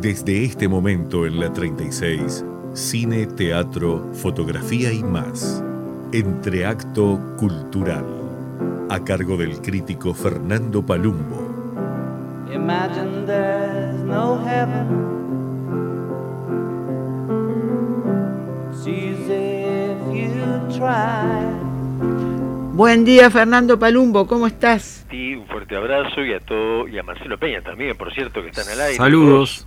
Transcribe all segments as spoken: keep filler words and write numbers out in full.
Desde este momento en la treinta y seis, cine, teatro, fotografía y más. Entreacto Cultural, a cargo del crítico Fernando Palumbo. Imagine there's no heaven. It's easy if you try. Buen día, Fernando Palumbo, ¿cómo estás? Sí, un fuerte abrazo y a todo, y a Marcelo Peña también, por cierto, que están al aire. Saludos.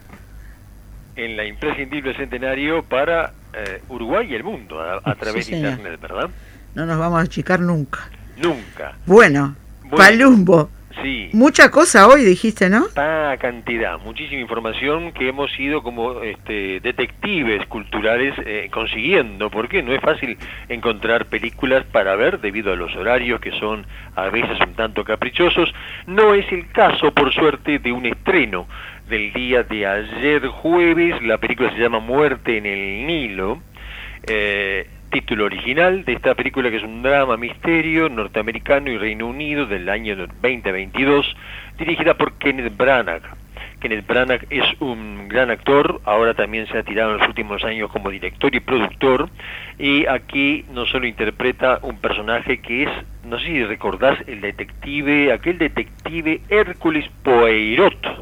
En la imprescindible centenario para eh, Uruguay y el mundo, a, a través Sí, de señor. internet, ¿verdad? No nos vamos a achicar nunca. Nunca. Bueno, Bueno, Palumbo, Sí. mucha cosa hoy dijiste, ¿no? Tanta cantidad, muchísima información que hemos ido como este, detectives culturales eh, consiguiendo, porque no es fácil encontrar películas para ver debido a los horarios que son a veces un tanto caprichosos. No es el caso, por suerte, de un estreno del día de ayer jueves. La película se llama Muerte en el Nilo. Eh, título original de esta película, que es un drama misterio norteamericano y Reino Unido del año veinte veintidós, dirigida por Kenneth Branagh. Kenneth Branagh es un gran actor, ahora también se ha tirado en los últimos años como director y productor, y aquí no solo interpreta un personaje que es, no sé si recordás, el detective, aquel detective Hércules Poirot.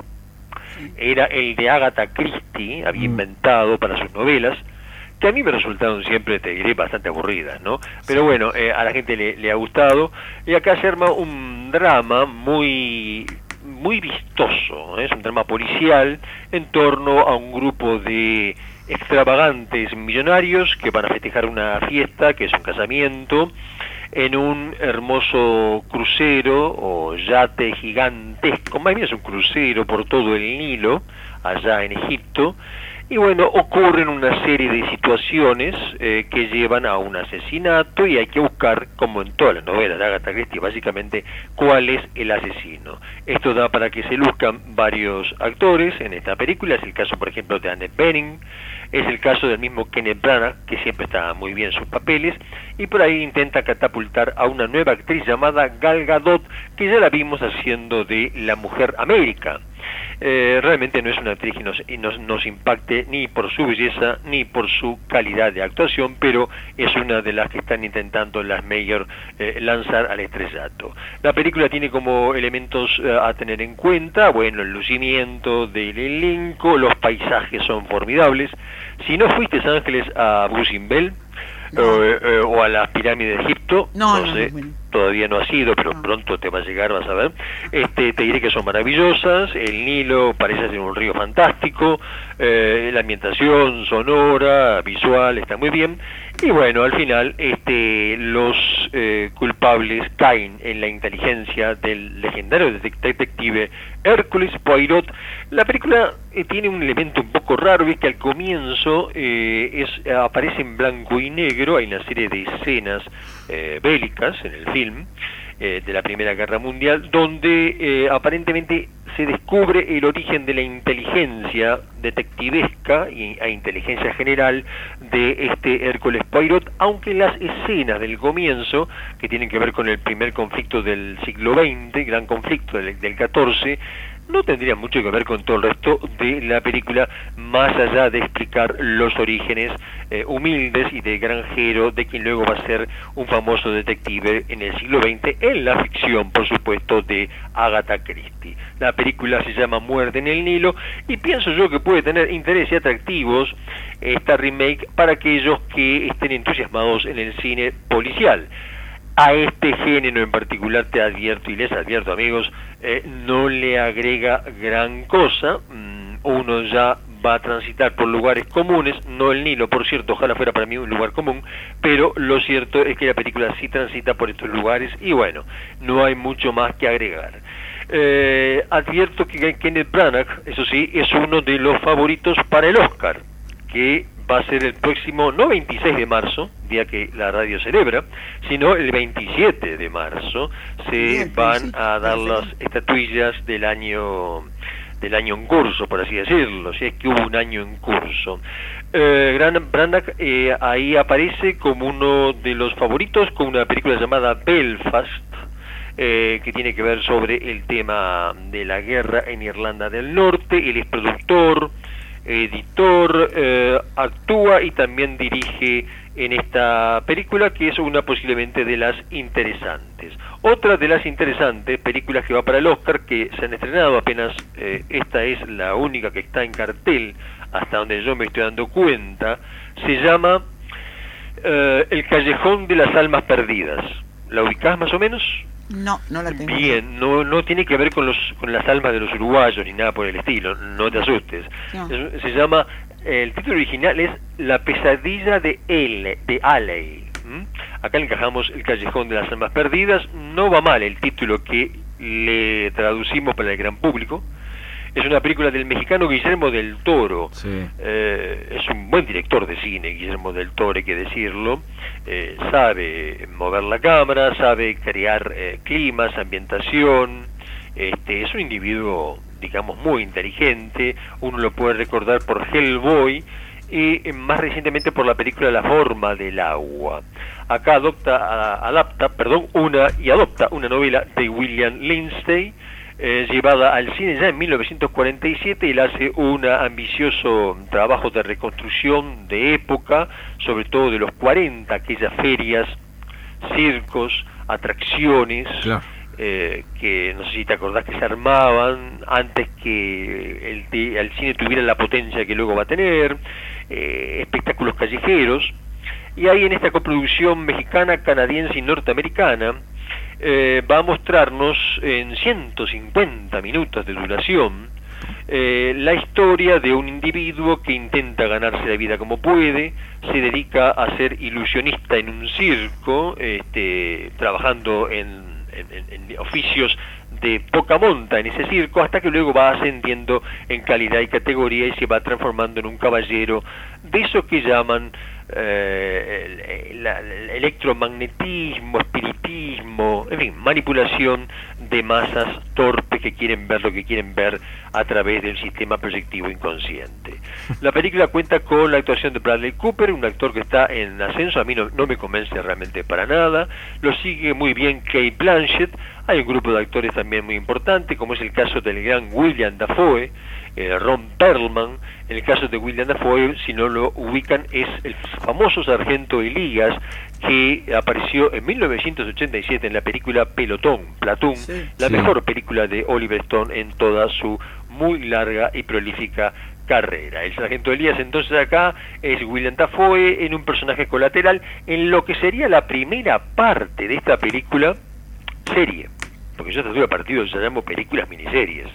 Era el de Agatha Christie, había inventado para sus novelas, que a mí me resultaron siempre, te diré, bastante aburridas, ¿no? Pero bueno, eh, a la gente le, le ha gustado, y acá se arma un drama muy muy vistoso, ¿eh? Es un drama policial en torno a un grupo de extravagantes millonarios que van a festejar una fiesta, que es un casamiento, en un hermoso crucero o yate gigantesco, más bien es un crucero por todo el Nilo, allá en Egipto. Y bueno, ocurren una serie de situaciones eh, que llevan a un asesinato, y hay que buscar, como en todas las novelas de Agatha Christie, básicamente, cuál es el asesino. Esto da para que se luzcan varios actores en esta película. Es el caso, por ejemplo, de Annette Bening, es el caso del mismo Kenneth Branagh, que siempre está muy bien en sus papeles, y por ahí intenta catapultar a una nueva actriz llamada Gal Gadot, que ya la vimos haciendo de La Mujer América. Eh, realmente no es una actriz que nos, nos, nos impacte ni por su belleza ni por su calidad de actuación, pero es una de las que están intentando las Mayer eh, lanzar al estrellato. La película tiene como elementos eh, a tener en cuenta, bueno, el lucimiento del elenco, los paisajes son formidables. Si no fuiste a Ángeles a Busimbel, no. eh, eh, o a las pirámides de Egipto, No, no, no, sé, no, bueno. todavía no ha sido, pero No. pronto te va a llegar, vas a ver. Este, te diré que son maravillosas. El Nilo parece ser un río fantástico, eh, la ambientación sonora, visual, está muy bien. Y bueno, al final este, los eh, culpables caen en la inteligencia del legendario detective Hércules Poirot. La película eh, tiene un elemento un poco raro, es que al comienzo eh, es, aparece en blanco y negro. Hay una serie de escenas eh, bélicas en el film eh, de la Primera Guerra Mundial, donde eh, aparentemente se descubre el origen de la inteligencia detectivesca y, e inteligencia general de este Hércules Poirot, aunque las escenas del comienzo, que tienen que ver con el primer conflicto del siglo veinte, gran conflicto del, del catorce, no tendría mucho que ver con todo el resto de la película, más allá de explicar los orígenes eh, humildes y de granjero de quien luego va a ser un famoso detective en el siglo veinte, en la ficción, por supuesto, de Agatha Christie. La película se llama Muerte en el Nilo, y pienso yo que puede tener interés y atractivos esta remake para aquellos que estén entusiasmados en el cine policial. A este género en particular, te advierto y les advierto, amigos, eh, no le agrega gran cosa. Mm, uno ya va a transitar por lugares comunes, no el Nilo, por cierto, ojalá fuera para mí un lugar común, pero lo cierto es que la película sí transita por estos lugares, y bueno, no hay mucho más que agregar. Eh, advierto que Kenneth Branagh, eso sí, es uno de los favoritos para el Oscar, que va a ser el próximo, no veintiséis de marzo, día que la radio celebra, sino el veintisiete de marzo, se Bien, van felicito, a dar perfecto. las estatuillas del año del año en curso, por así decirlo, si es que hubo un año en curso. Eh, Gran Branagh eh, ahí aparece como uno de los favoritos con una película llamada Belfast, eh, que tiene que ver sobre el tema de la guerra en Irlanda del Norte. Él es productor, editor, eh, actúa y también dirige en esta película, que es una posiblemente de las interesantes. Otra de las interesantes películas que va para el Oscar, que se han estrenado apenas, eh, esta es la única que está en cartel, hasta donde yo me estoy dando cuenta, se llama eh, El Callejón de las Almas Perdidas. ¿La ubicás más o menos? No, no la tengo. Bien, no no tiene que ver con los con las almas de los uruguayos ni nada por el estilo, no te asustes. No. Es- se llama, el título original es La pesadilla de L, de Alley. ¿m? Acá le encajamos El Callejón de las Almas Perdidas. No va mal el título que le traducimos para el gran público. Es una película del mexicano Guillermo del Toro. Sí. Eh, es un buen director de cine, Guillermo del Toro, hay que decirlo. Eh, sabe mover la cámara, sabe crear eh, climas, ambientación. Este, es un individuo, digamos, muy inteligente. Uno lo puede recordar por Hellboy y eh, más recientemente por la película La Forma del Agua. Acá adopta, a- adapta, perdón, una y adopta una novela de William Lindsay, eh, llevada al cine ya en mil novecientos cuarenta y siete. Él hace un ambicioso trabajo de reconstrucción de época, sobre todo de los cuarenta, aquellas ferias, circos, atracciones, Claro. eh, que no sé si te acordás que se armaban antes que el, te- el cine tuviera la potencia que luego va a tener, eh, espectáculos callejeros. Y ahí en esta coproducción mexicana, canadiense y norteamericana, eh, va a mostrarnos en ciento cincuenta minutos de duración eh, la historia de un individuo que intenta ganarse la vida como puede, se dedica a ser ilusionista en un circo, este, trabajando en, en, en- en oficios de poca monta en ese circo, hasta que luego va ascendiendo en calidad y categoría y se va transformando en un caballero de eso que llaman eh, el, la- el electromagnetismo, espiritismo, en fin, manipulación de masas torpes que quieren ver lo que quieren ver a través del sistema proyectivo inconsciente. La película cuenta con la actuación de Bradley Cooper, un actor que está en ascenso. A mí no, no me convence realmente para nada. Lo sigue muy bien Cate Blanchett. Hay un grupo de actores también muy importante, como es el caso del gran William Dafoe, eh, Ron Perlman. En el caso de William Dafoe, si no lo ubican, es el famoso sargento Elías, que apareció en mil novecientos ochenta y siete en la película Pelotón, Platoon, Sí. la Sí. mejor película de Oliver Stone en toda su muy larga y prolífica carrera. El sargento Elías entonces acá es William Dafoe en un personaje colateral en lo que sería la primera parte de esta película serie, porque yo estoy a partido ya llamo películas miniseries,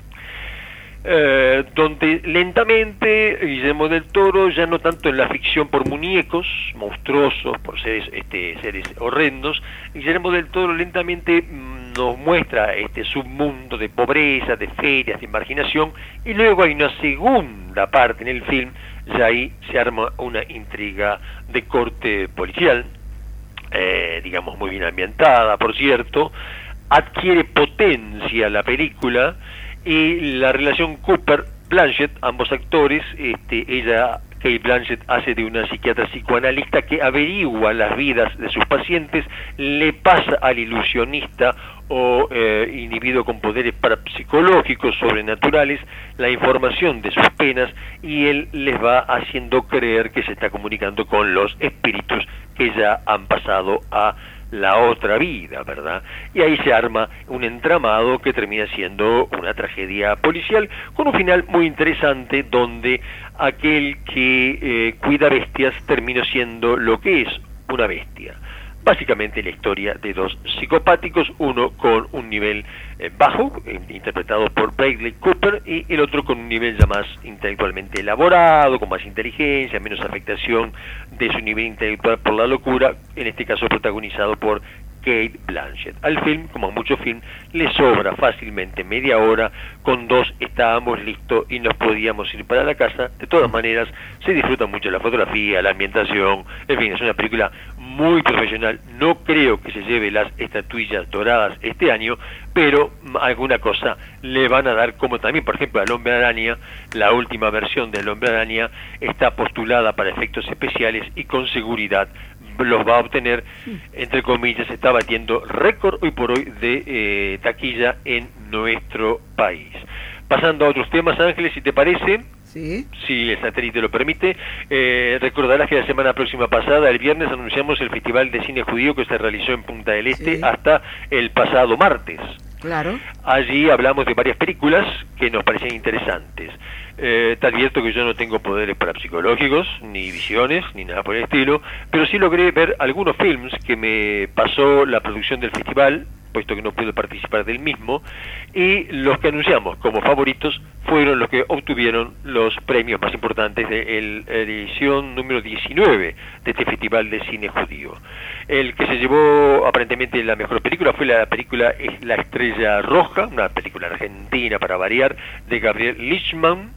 eh, donde lentamente Guillermo del Toro, ya no tanto en la ficción por muñecos monstruosos, por seres este seres horrendos, Guillermo del Toro lentamente mm, nos muestra este submundo de pobreza, de ferias, de marginación, y luego hay una segunda parte en el film, ya ahí se arma una intriga de corte policial, eh, digamos muy bien ambientada, por cierto. Adquiere potencia la película y la relación Cooper-Blanchett, ambos actores, este, ella, Cate Blanchett, hace de una psiquiatra psicoanalista que averigua las vidas de sus pacientes, le pasa al ilusionista o eh, individuo con poderes parapsicológicos sobrenaturales la información de sus penas, y él les va haciendo creer que se está comunicando con los espíritus que ya han pasado a la otra vida, ¿verdad? Y ahí se arma un entramado que termina siendo una tragedia policial con un final muy interesante, donde aquel que eh, cuida bestias terminó siendo lo que es una bestia. Básicamente la historia de dos psicopáticos, uno con un nivel eh, bajo, eh, interpretado por Bradley Cooper, y el otro con un nivel ya más intelectualmente elaborado, con más inteligencia, menos afectación de su nivel intelectual por la locura, en este caso protagonizado por Cate Blanchett. Al film, como a muchos films, le sobra fácilmente media hora, con dos estábamos listos y nos podíamos ir para la casa. De todas maneras, se disfruta mucho la fotografía, la ambientación, en fin, es una película muy profesional. No creo que se lleve las estatuillas doradas este año, pero alguna cosa le van a dar, como también, por ejemplo, al Hombre Araña. La última versión del Hombre Araña está postulada para efectos especiales y con seguridad los va a obtener, entre comillas, está batiendo récord hoy por hoy de eh, taquilla en nuestro país. Pasando a otros temas, Ángeles, si te parece, Sí. si el satélite lo permite, eh, recordarás que la semana próxima pasada, el viernes, anunciamos el Festival de Cine Judío que se realizó en Punta del Este Sí. hasta el pasado martes. Claro. Allí hablamos de varias películas que nos parecían interesantes. Eh, te advierto que yo no tengo poderes parapsicológicos, ni visiones, ni nada por el estilo, pero sí logré ver algunos films que me pasó la producción del festival, puesto que no puedo participar del mismo, y los que anunciamos como favoritos fueron los que obtuvieron los premios más importantes de la edición número diecinueve de este Festival de Cine Judío. El que se llevó aparentemente la mejor película fue la película La Estrella Roja, una película argentina para variar, de Gabriel Lichtman,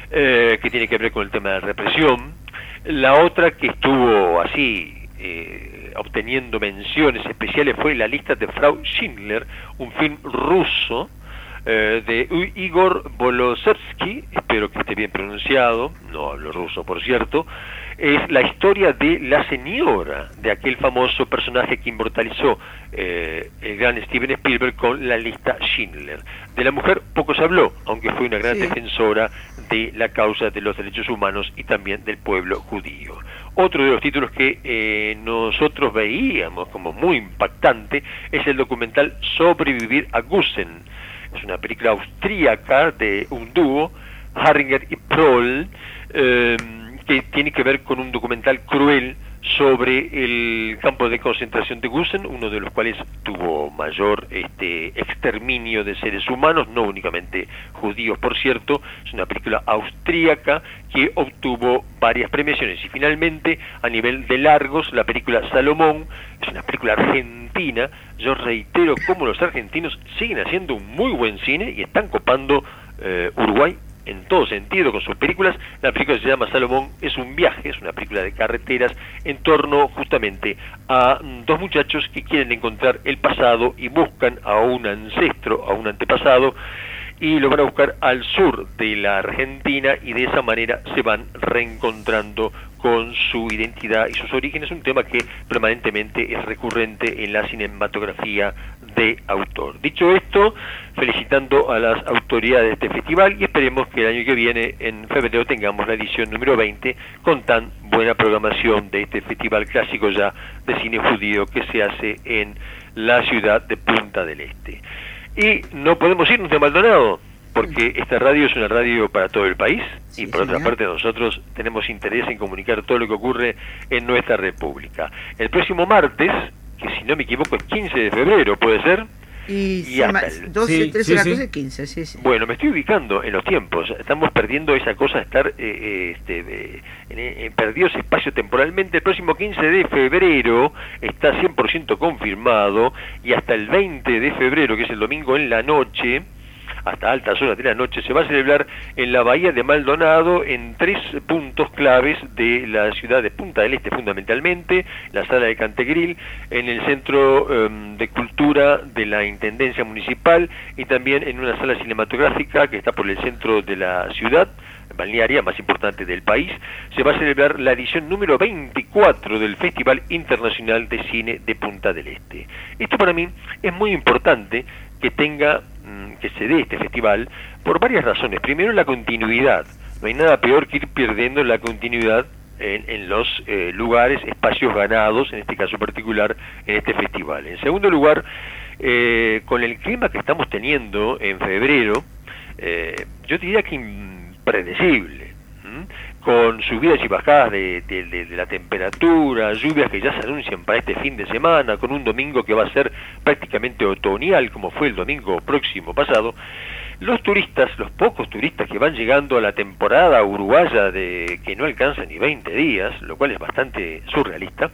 eh, que tiene que ver con el tema de la represión. La otra que estuvo así Eh, obteniendo menciones especiales fue La Lista de Frau Schindler, un film ruso eh, de Igor Bolosevsky, espero que esté bien pronunciado, no hablo ruso por cierto. Es la historia de la señora, de aquel famoso personaje que inmortalizó eh, el gran Steven Spielberg con La Lista Schindler. De la mujer poco se habló, aunque fue una gran Sí. defensora de la causa de los derechos humanos y también del pueblo judío. Otro de los títulos que eh, nosotros veíamos como muy impactante es el documental Sobrevivir a Gusen. Es una película austríaca de un dúo, Harringer y Proll, eh, que tiene que ver con un documental cruel sobre el campo de concentración de Gusen, uno de los cuales tuvo mayor este exterminio de seres humanos, no únicamente judíos, por cierto. Es una película austríaca que obtuvo varias premiaciones. Y finalmente, a nivel de largos, la película Salomón es una película argentina. Yo reitero cómo los argentinos siguen haciendo un muy buen cine y están copando eh, Uruguay en todo sentido con sus películas. La película se llama Salomón, es un viaje, es una película de carreteras en torno justamente a dos muchachos que quieren encontrar el pasado y buscan a un ancestro, a un antepasado, y lo van a buscar al sur de la Argentina, y de esa manera se van reencontrando con su identidad y sus orígenes, un tema que permanentemente es recurrente en la cinematografía de autor. Dicho esto, felicitando a las autoridades de este festival, y esperemos que el año que viene, en febrero, tengamos la edición número veinte con tan buena programación de este festival clásico ya de cine judío que se hace en la ciudad de Punta del Este. Y no podemos irnos de Maldonado, porque esta radio es una radio para todo el país, Sí, y por otra señor. parte nosotros tenemos interés en comunicar todo lo que ocurre en nuestra república. El próximo martes, que si no me equivoco es quince de febrero, ¿puede ser? Y, Y se hasta ma- el- doce, Sí, trece, sí, catorce, sí. quince, sí, sí. Bueno, me estoy ubicando en los tiempos. Estamos perdiendo esa cosa de estar eh, eh, este, eh, en, en perdidos espacio temporalmente. El próximo quince de febrero está cien por ciento confirmado, y hasta el veinte de febrero, que es el domingo en la noche, hasta altas horas de la noche, se va a celebrar en la bahía de Maldonado, en tres puntos claves de la ciudad de Punta del Este, fundamentalmente: la sala de Cantegril, en el centro um, de cultura de la Intendencia Municipal, y también en una sala cinematográfica que está por el centro de la ciudad balnearia más importante del país. Se va a celebrar la edición número veinticuatro del Festival Internacional de Cine de Punta del Este. Esto para mí es muy importante que tenga, que se dé este festival, por varias razones. Primero, la continuidad. No hay nada peor que ir perdiendo la continuidad en, en los eh, lugares, espacios ganados, en este caso particular, en este festival. En segundo lugar, eh, con el clima que estamos teniendo en febrero, eh, yo diría que impredecible, ¿m? Con subidas y bajadas de, de, de, de la temperatura, lluvias que ya se anuncian para este fin de semana, con un domingo que va a ser prácticamente otoñal, como fue el domingo próximo pasado. Los turistas, los pocos turistas que van llegando a la temporada uruguaya, de que no alcanza ni veinte días, lo cual es bastante surrealista,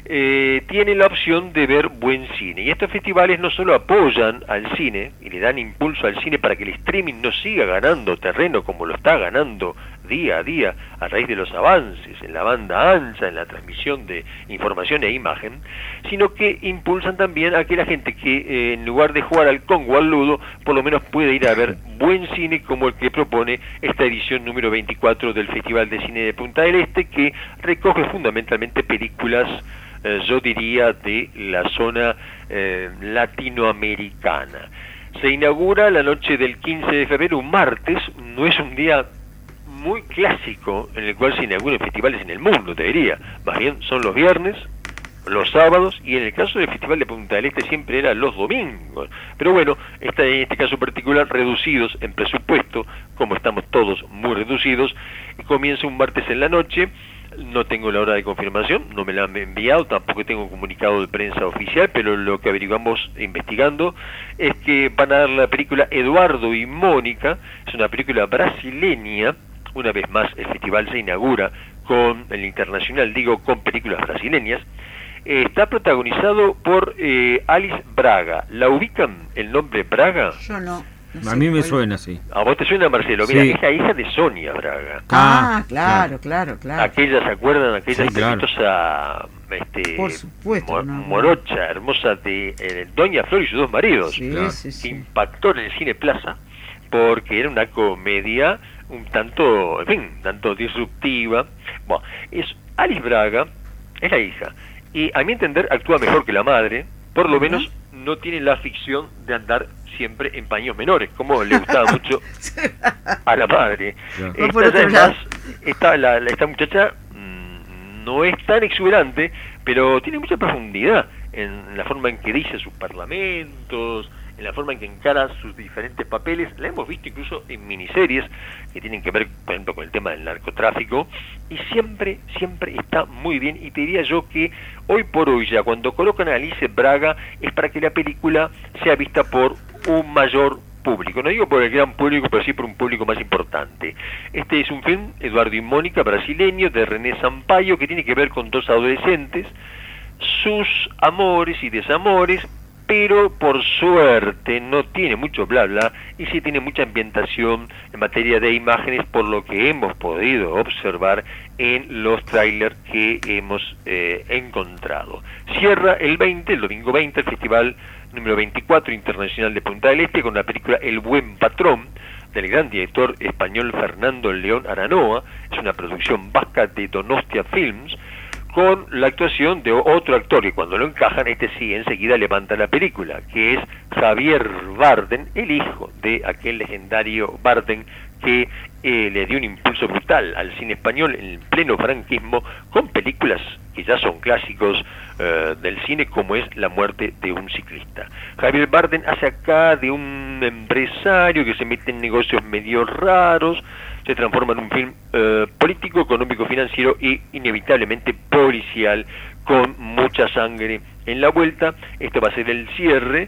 eh, tienen la opción de ver buen cine. Y estos festivales no solo apoyan al cine y le dan impulso al cine para que el streaming no siga ganando terreno como lo está ganando día a día a raíz de los avances en la banda ancha, en la transmisión de información e imagen, sino que impulsan también a que la gente que eh, en lugar de jugar al Congo o al Ludo, por lo menos pueda ir a ver buen cine como el que propone esta edición número veinticuatro del Festival de Cine de Punta del Este, que recoge fundamentalmente películas, eh, yo diría, de la zona eh, latinoamericana. Se inaugura la noche del quince de febrero, un martes. No es un día muy clásico en el cual se inauguran festivales en el mundo, te diría. Más bien son los viernes, los sábados, y en el caso del Festival de Punta del Este siempre era los domingos. Pero bueno, está en este caso particular reducidos en presupuesto, como estamos todos muy reducidos, y comienza un martes en la noche. No tengo la hora de confirmación, no me la han enviado, tampoco tengo comunicado de prensa oficial, pero lo que averiguamos investigando es que van a dar la película Eduardo y Mónica. Es una película brasileña. Una vez más el festival se inaugura con el internacional, digo, con películas brasileñas. Eh, está protagonizado por eh, Alice Braga. ¿La ubican el nombre Braga? Yo no. no A mí me cuál. suena, sí. ¿A vos te suena, Marcelo? Mira, Sí. es la hija de Sonia Braga. Ah, Ah, claro, claro, claro. Aquella, ¿se acuerdan? Aquella Sí, claro. exitosa, este, Por supuesto, mo- no, no. morocha, hermosa de eh, Doña Flor y sus dos maridos, Sí, Claro. sí, que sí. impactó en el Cine Plaza, porque era una comedia un tanto, en fin, tanto disruptiva. Bueno, es Alice Braga, es la hija, y a mi entender actúa mejor que la madre, por lo Ujú. menos no tiene la ficción de andar siempre en paños menores, como le gustaba mucho a la madre. Claro. Va por Esta, otro además, lado. esta, la, la- esta muchacha mm, no es tan exuberante, pero tiene mucha profundidad en la forma en que dice sus parlamentos, en la forma en que encara sus diferentes papeles. La hemos visto incluso en miniseries que tienen que ver, por ejemplo, con el tema del narcotráfico, y siempre, siempre está muy bien. Y te diría yo que hoy por hoy ya, cuando colocan a Alice Braga, es para que la película sea vista por un mayor público. No digo por el gran público, pero sí por un público más importante. Este es un film, Eduardo y Mónica, brasileño, de René Sampaio, que tiene que ver con dos adolescentes, sus amores y desamores, pero por suerte no tiene mucho bla bla, y sí tiene mucha ambientación en materia de imágenes, por lo que hemos podido observar en los trailers que hemos eh, encontrado. Cierra el veinte, el domingo veinte, el festival número veinticuatro internacional de Punta del Este, con la película El Buen Patrón, del gran director español Fernando León Aranoa. Es una producción vasca de Donostia Films, con la actuación de otro actor, que cuando lo encajan, este sí enseguida levanta la película, que es Javier Bardem, el hijo de aquel legendario Bardem que eh, le dio un impulso brutal al cine español en pleno franquismo, con películas que ya son clásicos eh, del cine, como es La muerte de un ciclista. Javier Bardem hace acá de un empresario que se mete en negocios medio raros, se transforma en un film eh, político, económico, financiero y inevitablemente policial, con mucha sangre en la vuelta. Esto va a ser el cierre,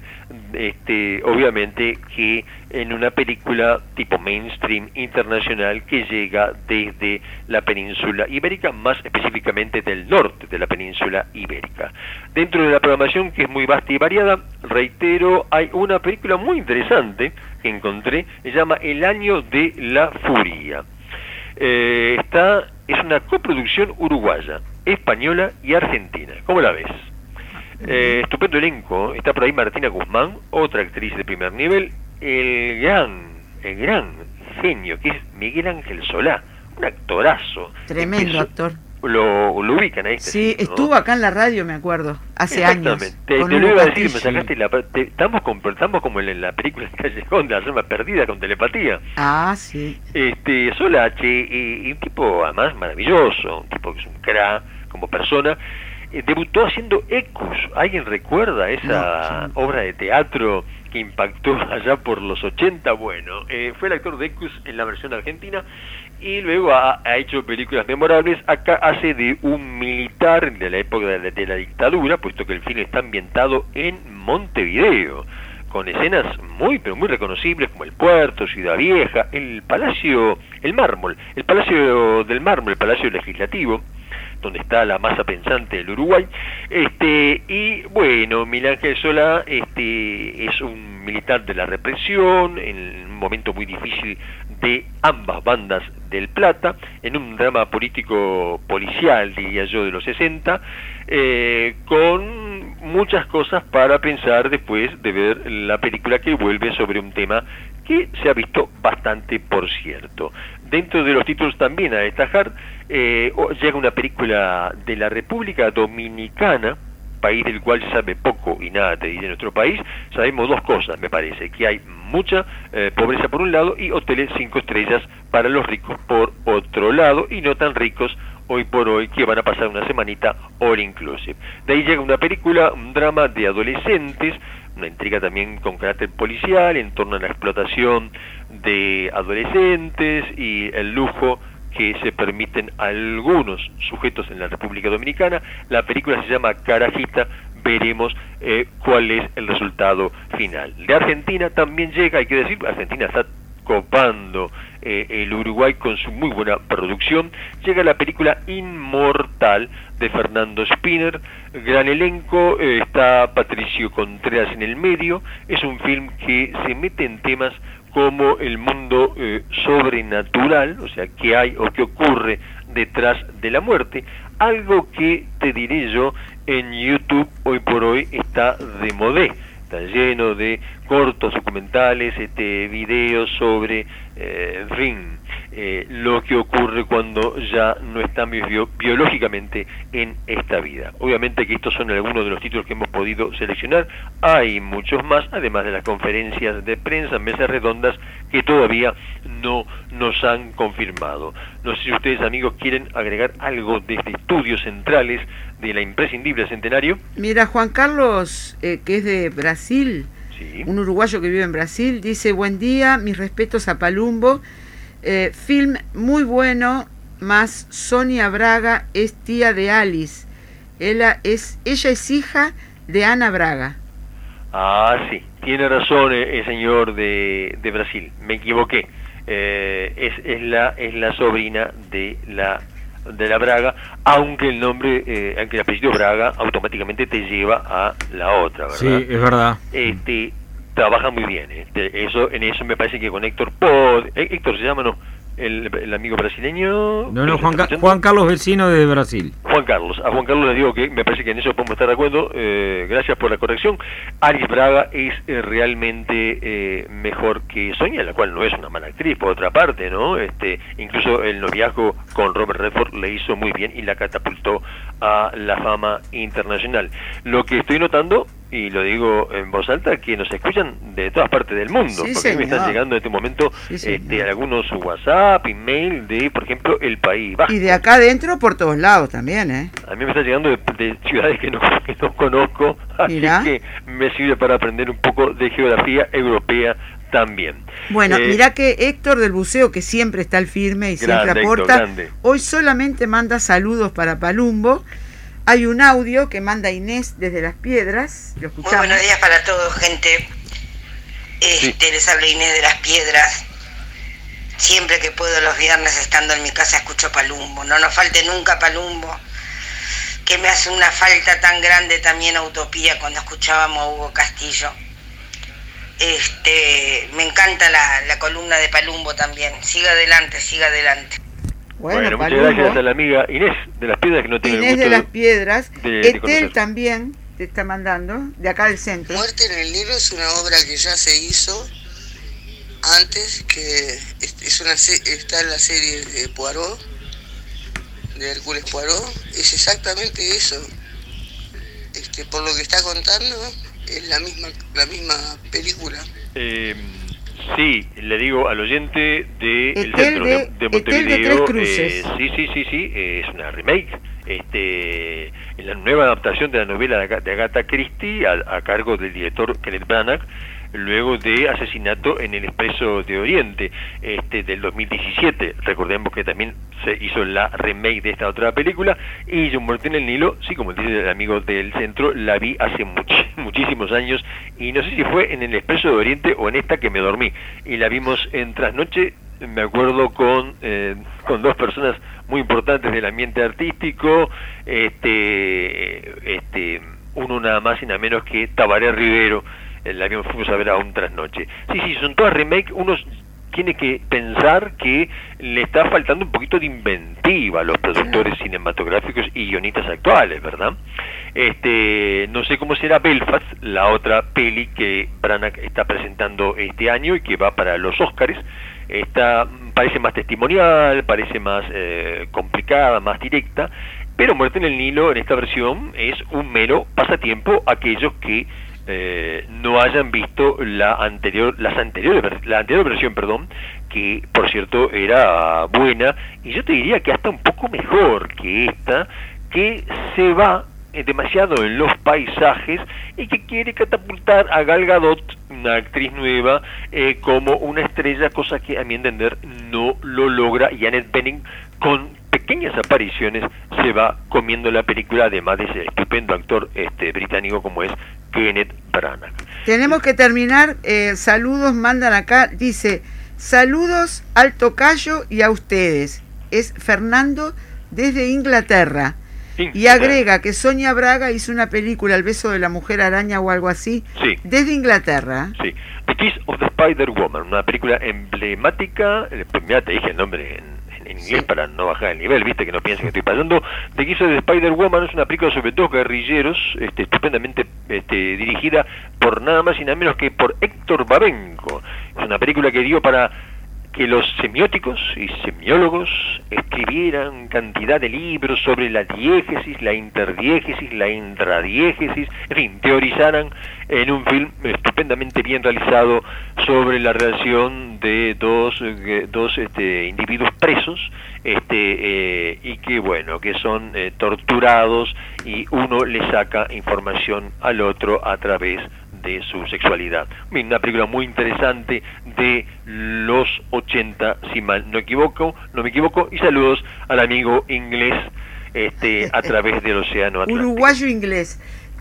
este, obviamente que en una película tipo mainstream internacional que llega desde la península ibérica, más específicamente del norte de la península ibérica. Dentro de la programación, que es muy vasta y variada, reitero, hay una película muy interesante que encontré, se llama El año de la furia. Eh, está, es una coproducción uruguaya, española y argentina. ¿Cómo la ves? Eh, estupendo elenco. Está por ahí Martina Guzmán, otra actriz de primer nivel, el gran, el gran genio que es Miguel Ángel Solá, un actorazo. Tremendo Empezó- actor. Lo, lo ubican a este. Sí, ¿no? estuvo acá en la radio, me acuerdo, hace años. Exactamente. Te, con te Hugo lo iba a decir, me Castillo. sacaste la... Te, estamos, con, estamos como en la película de Callejón de las Almas Perdidas, con telepatía. Ah, sí. Este, Solache, y, y un tipo además maravilloso, un tipo que es un crack como persona. Eh, debutó haciendo Ecus. ¿Alguien recuerda esa No, obra de teatro que impactó allá por los ochenta? Bueno, eh, fue el actor de Ecus en la versión argentina, y luego ha, ha hecho películas memorables. Acá hace de un militar de la época de la, de la dictadura, puesto que el film está ambientado en Montevideo, con escenas muy pero muy reconocibles como el puerto, Ciudad Vieja, el Palacio, el Mármol, el Palacio del Mármol, el Palacio Legislativo, donde está la masa pensante del Uruguay. Este, y bueno, Miguel Ángel Solá este, es un militar de la represión, en un momento muy difícil de ambas bandas del Plata, en un drama político policial, diría yo, de los sesenta, eh, con muchas cosas para pensar después de ver la película, que vuelve sobre un tema que se ha visto bastante, por cierto. Dentro de los títulos también a destacar, eh, llega una película de la República Dominicana, país del cual se sabe poco y nada, te diré. En nuestro país sabemos dos cosas, me parece: que hay mucha eh, pobreza por un lado, y hoteles cinco estrellas para los ricos por otro lado, y no tan ricos hoy por hoy, que van a pasar una semanita all inclusive. De ahí llega una película, un drama de adolescentes, una intriga también con carácter policial en torno a la explotación de adolescentes y el lujo que se permiten algunos sujetos en la República Dominicana. La película se llama Carajita, veremos eh, cuál es el resultado final. De Argentina también llega, hay que decir, Argentina está copando eh, el Uruguay con su muy buena producción. Llega la película Inmortal de Fernando Spinner, gran elenco, eh, está Patricio Contreras en el medio. Es un film que se mete en temas como el mundo eh, sobrenatural, o sea, qué hay o qué ocurre detrás de la muerte, algo que, te diré yo, en YouTube hoy por hoy está de modé. Está lleno de cortos documentales, este, videos sobre, eh, en fin, eh, lo que ocurre cuando ya no estamos bio biológicamente en esta vida. Obviamente que estos son algunos de los títulos que hemos podido seleccionar. Hay muchos más, además de las conferencias de prensa, mesas redondas, que todavía no nos han confirmado. No sé si ustedes, amigos, quieren agregar algo desde estudios centrales de la imprescindible Centenario. Mira, Juan Carlos, eh, que es de Brasil, sí, un uruguayo que vive en Brasil, dice: buen día, mis respetos a Palumbo, eh, film muy bueno, más Sonia Braga es tía de Alice, ella es, ella es hija de Ana Braga. Ah, sí, tiene razón el, el señor de, de Brasil, me equivoqué. Eh, es, es, la, es la sobrina de la de la Braga, aunque el nombre, eh, aunque el apellido Braga automáticamente te lleva a la otra, ¿verdad? Sí, es verdad. Este, trabaja muy bien, este, eso, en eso me parece que con Héctor Pod, eh, Héctor se llama, ¿no? El, el amigo brasileño. No, no, Juan, Juan Carlos Vecino de Brasil. Juan Carlos, a Juan Carlos le digo que me parece que en eso podemos estar de acuerdo, eh, gracias por la corrección. Alice Braga es eh, realmente eh, mejor que Sonia, la cual no es una mala actriz, por otra parte, ¿no? Este, incluso el noviazgo con Robert Redford le hizo muy bien y la catapultó a la fama internacional. Lo que estoy notando, y lo digo en voz alta, que nos escuchan de todas partes del mundo, sí, porque a mí me están llegando en este momento sí, este, algunos WhatsApp, email de, por ejemplo, el País Vasco. Y de acá adentro por todos lados también, ¿eh? A mí me está llegando de, de ciudades que no, que no conozco, así Mirá. que me sirve para aprender un poco de geografía europea también. Bueno, eh, mirá que Héctor del Buceo, que siempre está al firme y grande, siempre aporta, Héctor, grande. Hoy solamente manda saludos para Palumbo. Hay un audio que manda Inés desde Las Piedras, lo escuchamos. Muy buenos días para todos, gente. Este, Sí. Les habla Inés de Las Piedras. Siempre que puedo los viernes estando en mi casa escucho Palumbo. No nos falte nunca Palumbo, que me hace una falta tan grande también a Utopía cuando escuchábamos a Hugo Castillo. Este, me encanta la, la columna de Palumbo también. Siga adelante, siga adelante. Bueno, Bueno, muchas Palumbo, gracias a la amiga Inés de Las Piedras, que no tiene Inés el de gusto Las Piedras. de- de Etel conocer. también te está mandando, de acá del centro. Muerte en el Nilo es una obra que ya se hizo antes, que es es una se- está en la serie de Poirot, de Hércules Poirot. Es exactamente eso. Este, por lo que está contando, es la misma la misma película. Eh, sí, le digo al oyente de El Etel Centro de- de, de Etel de Montevideo, Tres Cruces. eh, sí, sí, sí, sí, eh, es una remake, este, en la nueva adaptación de la novela de Aga- de Agatha Christie, a, a cargo del director Kenneth Branagh, luego de Asesinato en el Expreso de Oriente, este, del dos mil diecisiete. Recordemos que también se hizo la remake de esta otra película. Y Yo Muerte en el Nilo, sí, como dice el amigo del centro, la vi hace much- muchísimos años, y no sé si fue en el Expreso de Oriente o en esta que me dormí, y la vimos en trasnoche, me acuerdo, con eh, con dos personas muy importantes del ambiente artístico, este este uno nada más y nada menos que Tabaré Rivero. La vimos, fuimos a ver a un trasnoche. Sí, sí, son todas remake. Unos tiene que pensar que le está faltando un poquito de inventiva a los productores cinematográficos y guionistas actuales, ¿verdad? Este, no sé cómo será Belfast, la otra peli que Branagh está presentando este año y que va para los Óscares. Está, parece más testimonial, parece más eh, complicada, más directa, pero Muerte en el Nilo en esta versión es un mero pasatiempo a aquellos que eh, no hayan visto la anterior, las anteriores, la anterior versión, perdón, que por cierto era buena, y yo te diría que hasta un poco mejor que esta, que se va demasiado en los paisajes y que quiere catapultar a Gal Gadot, una actriz nueva, eh, como una estrella, cosa que a mi entender no lo logra, y Annette Bening con pequeñas apariciones se va comiendo la película, además de ese estupendo actor este británico como es Kenneth Branagh. Tenemos que terminar, eh, saludos mandan acá, dice, saludos al tocayo y a ustedes, es Fernando desde Inglaterra. Y agrega que Sonia Braga hizo una película, El beso de la mujer araña o algo así, sí, desde Inglaterra. Sí, The Kiss of the Spider-Woman, una película emblemática, pues mira, te dije el nombre en, en inglés sí, para no bajar el nivel, viste, que no piensen que estoy pasando. The Kiss of the Spider-Woman es una película sobre dos guerrilleros, este, estupendamente este, dirigida por nada más y nada menos que por Héctor Babenco. Es una película que dio para que los semióticos y semiólogos escribieran cantidad de libros sobre la diégesis, la interdiégesis, la intradiégesis, en fin, teorizaran en un film estupendamente bien realizado sobre la relación de dos, eh, dos este, individuos presos, este eh, y que bueno, que son eh, torturados y uno le saca información al otro a través de su sexualidad. Una película muy interesante de los ochenta, si mal no equivoco, no me equivoco, y saludos al amigo inglés este a través del océano Atlántico. Uruguayo inglés.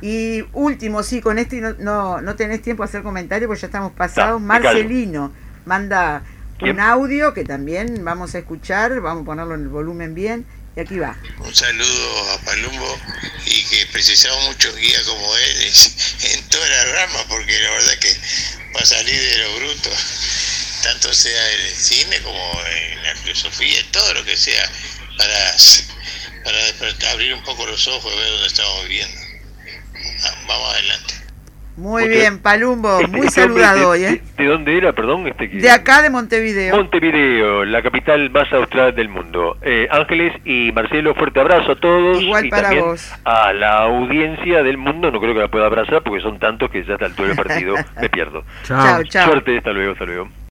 Y último, sí, con este no, no, no tenés tiempo a hacer comentarios porque ya estamos pasados. No, Marcelino manda ¿Quién? un audio que también vamos a escuchar, vamos a ponerlo en el volumen bien, y aquí va. Un saludo a Palumbo y que precisamos muchos guías como él en todas las ramas, porque la verdad que para salir de lo bruto, tanto sea en el cine como en la filosofía, todo lo que sea, para, para despertar, abrir un poco los ojos y ver dónde estamos viviendo. Vamos adelante. Muy Porque, bien, Palumbo, este, muy este hombre, saludado de, hoy, ¿eh? De, ¿De dónde era, perdón? Este, que, de acá, de Montevideo. Montevideo, la capital más austral del mundo. Eh, Ángeles y Marcelo, fuerte abrazo a todos. Igual y para también vos. A la audiencia del mundo, no creo que la pueda abrazar porque son tantos que ya a esta altura del partido me pierdo. Chao, chao. Suerte, hasta luego, hasta luego.